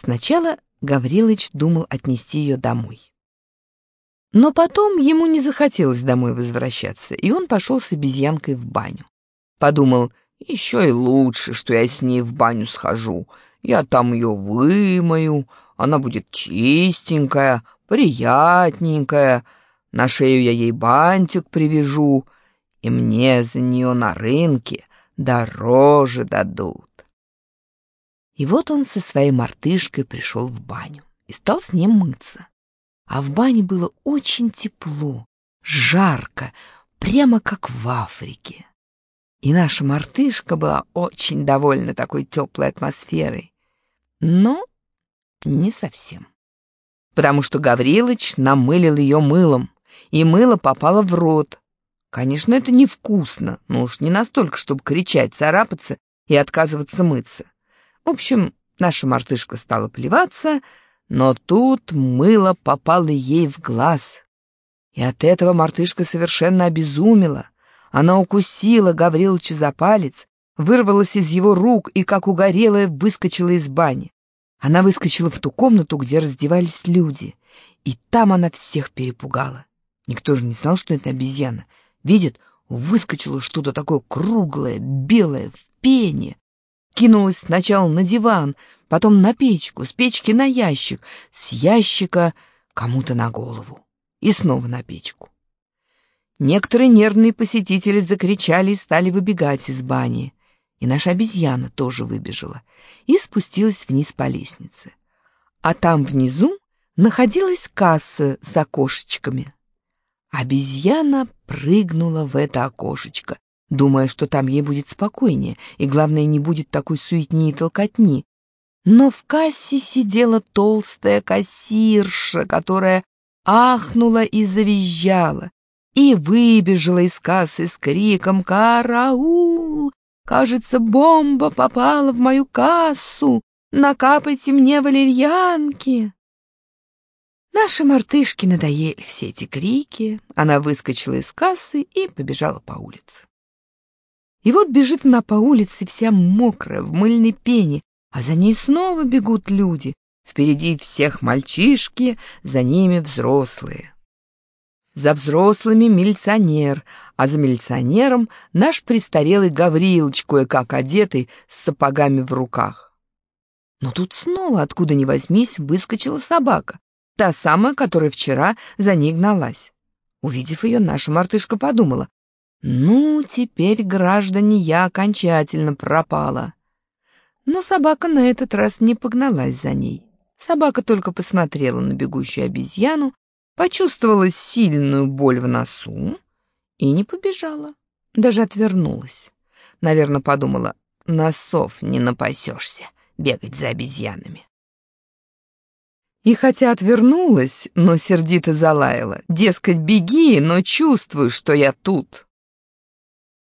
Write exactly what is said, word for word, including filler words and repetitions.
Сначала Гаврилыч думал отнести ее домой. Но потом ему не захотелось домой возвращаться, и он пошел с обезьянкой в баню. Подумал, еще и лучше, что я с ней в баню схожу. Я там ее вымою, она будет чистенькая, приятненькая. На шею я ей бантик привяжу, и мне за нее на рынке дороже дадут. И вот он со своей мартышкой пришел в баню и стал с ним мыться. А в бане было очень тепло, жарко, прямо как в Африке. И наша мартышка была очень довольна такой теплой атмосферой. Но не совсем. Потому что Гаврилыч намылил ее мылом, и мыло попало в рот. Конечно, это невкусно, но уж не настолько, чтобы кричать, царапаться и отказываться мыться. В общем, наша мартышка стала плеваться, но тут мыло попало ей в глаз. И от этого мартышка совершенно обезумела. Она укусила Гаврилыча за палец, вырвалась из его рук и, как угорелая, выскочила из бани. Она выскочила в ту комнату, где раздевались люди, и там она всех перепугала. Никто же не знал, что это обезьяна. Видит, выскочило что-то такое круглое, белое, в пене. Кинулась сначала на диван, потом на печку, с печки на ящик, с ящика кому-то на голову и снова на печку. Некоторые нервные посетители закричали и стали выбегать из бани. И наша обезьяна тоже выбежала и спустилась вниз по лестнице. А там внизу находилась касса с окошечками. Обезьяна прыгнула в это окошечко, думая, что там ей будет спокойнее, и, главное, не будет такой суетни и толкотни. Но в кассе сидела толстая кассирша, которая ахнула и завизжала, и выбежала из кассы с криком «Караул! Кажется, бомба попала в мою кассу! Накапайте мне валерьянки!» Нашей мартышке надоели все эти крики, она выскочила из кассы и побежала по улице. И вот бежит она по улице вся мокрая, в мыльной пене, а за ней снова бегут люди. Впереди всех мальчишки, за ними взрослые. За взрослыми милиционер, а за милиционером наш престарелый Гаврилыч, кое-как одетый, с сапогами в руках. Но тут снова, откуда ни возьмись, выскочила собака, та самая, которая вчера за ней гналась. Увидев ее, наша мартышка подумала: «Ну, теперь, граждане, я окончательно пропала». Но собака на этот раз не погналась за ней. Собака только посмотрела на бегущую обезьяну, почувствовала сильную боль в носу и не побежала, даже отвернулась. Наверное, подумала: носов не напасешься бегать за обезьянами. И хотя отвернулась, но сердито залаяла: дескать, беги, но чувствуй, что я тут.